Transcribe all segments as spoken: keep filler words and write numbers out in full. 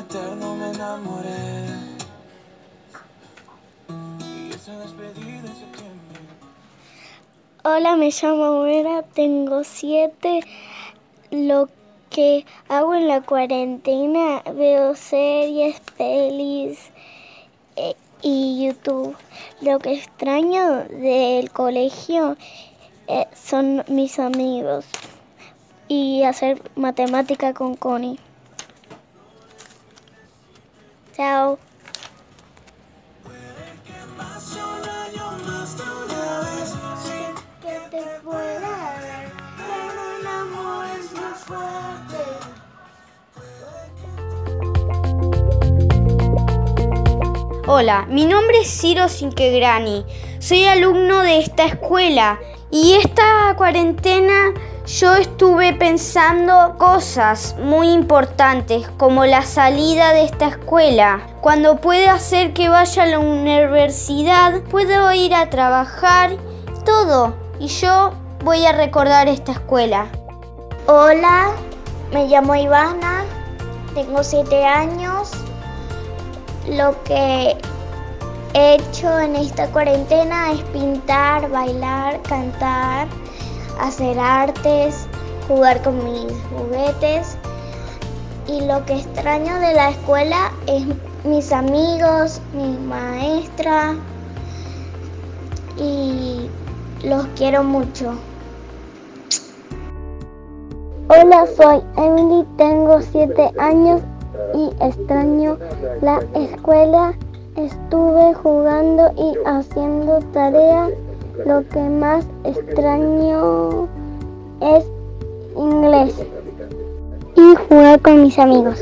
eterno me enamoré. Y esa despedida en septiembre. Hola, me llamo Vera, tengo siete. Lo que hago en la cuarentena, veo series, pelis eh, y YouTube. Lo que extraño del colegio eh, son mis amigos y hacer matemática con Connie. Chao. Que te pueda ver, pero el amor es más fuerte. Hola, mi nombre es Ciro Cinquegrani, soy alumno de esta escuela y esta cuarentena yo estuve pensando cosas muy importantes como la salida de esta escuela. Cuando pueda hacer que vaya a la universidad, puedo ir a trabajar, todo, y yo voy a recordar esta escuela. Hola, me llamo Ivana, tengo siete años. Lo que he hecho en esta cuarentena es pintar, bailar, cantar, hacer artes, jugar con mis juguetes. Y lo que extraño de la escuela es mis amigos, mi maestra, y los quiero mucho. Hola, soy Emily, tengo siete años y extraño la escuela. Estuve jugando y haciendo tarea. Lo que más extraño es inglés y jugar con mis amigos.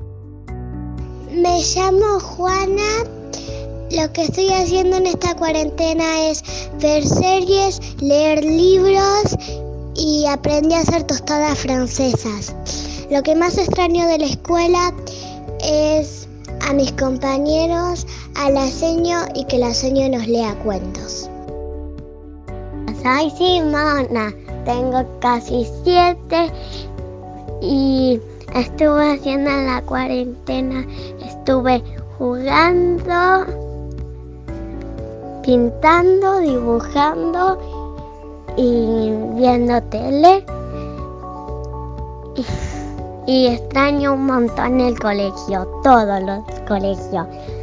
Me llamo Juana. Lo que estoy haciendo en esta cuarentena es ver series, leer libros y aprendí a hacer tostadas francesas. Lo que más extraño de la escuela es a mis compañeros, a la seño y que la seño nos lea cuentos. Soy Simona, tengo casi siete y estuve haciendo en la cuarentena, estuve jugando, pintando, dibujando y viendo tele. Y extraño un montón el colegio, todos los colegios.